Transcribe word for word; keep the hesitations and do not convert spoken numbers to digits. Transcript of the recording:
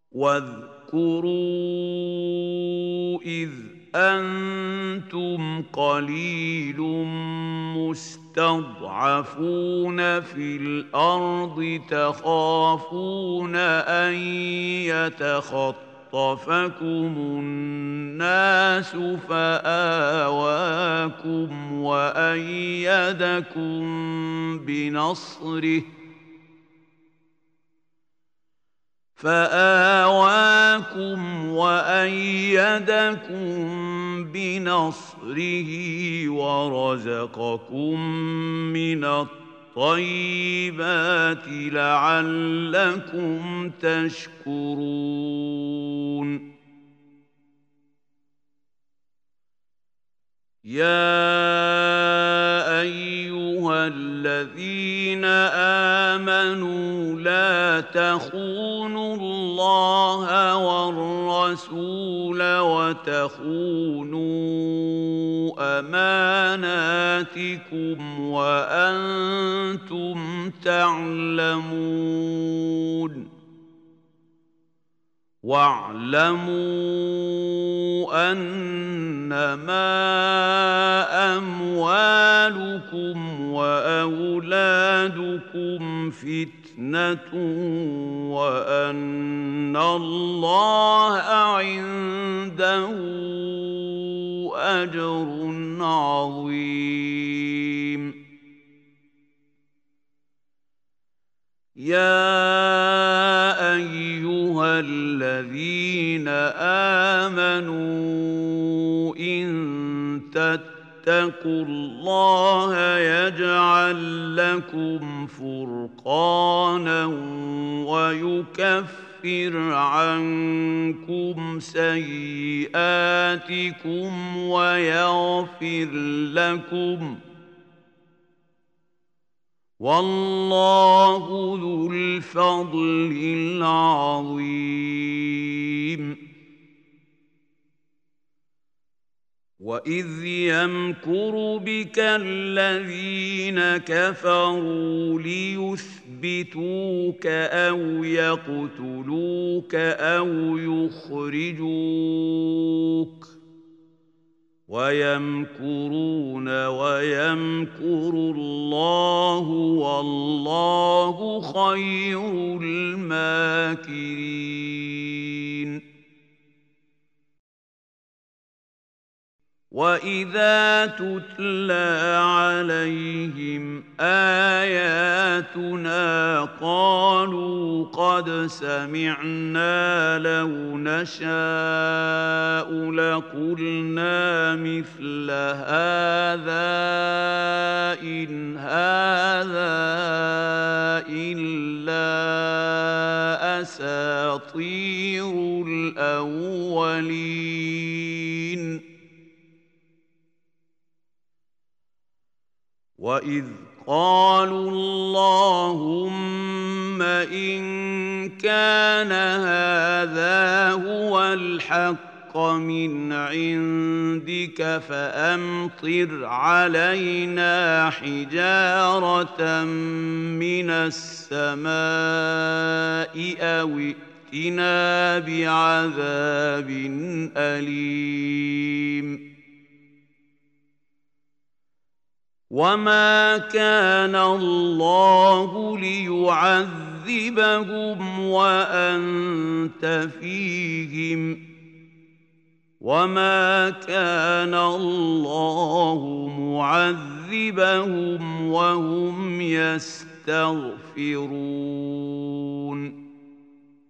واذكروا إذ أنتم قليل مستضعفون في الأرض تخافون أن يتخطفكم الناس فآواكم وأيدكم بنصره فآواكم وأيدكم بنصره ورزقكم من الطيبات لعلكم تشكرون يا أيها الذين آمنوا لا تخونوا الله والرسول وتخونوا أماناتكم وأنتم تعلمون واعلموا أنما أموالكم وأولادكم فتنة وأن الله عنده أجر عظيم يا أيها الذين آمنوا إن تتقوا الله يجعل لكم فرقانا ويكفر عنكم سيئاتكم ويغفر لكم والله ذو الفضل العظيم وإذ يمكر بك الذين كفروا ليثبتوك أو يقتلوك أو يخرجوك ويمكرون ويمكر الله والله خير الماكرين وإذا تتلى عليهم آياتنا قالوا قد سمعنا لو نشاء لقلنا مثل هذا إن هذا إلا أساطير الأولين وإذ قالوا اللهم إن كان هذا هو الحق من عندك فأمطر علينا حجارة من السماء أو ائتنا بعذاب أليم وما كان الله ليعذبهم وأنت فيهم وما كان الله معذبهم وهم يستغفرون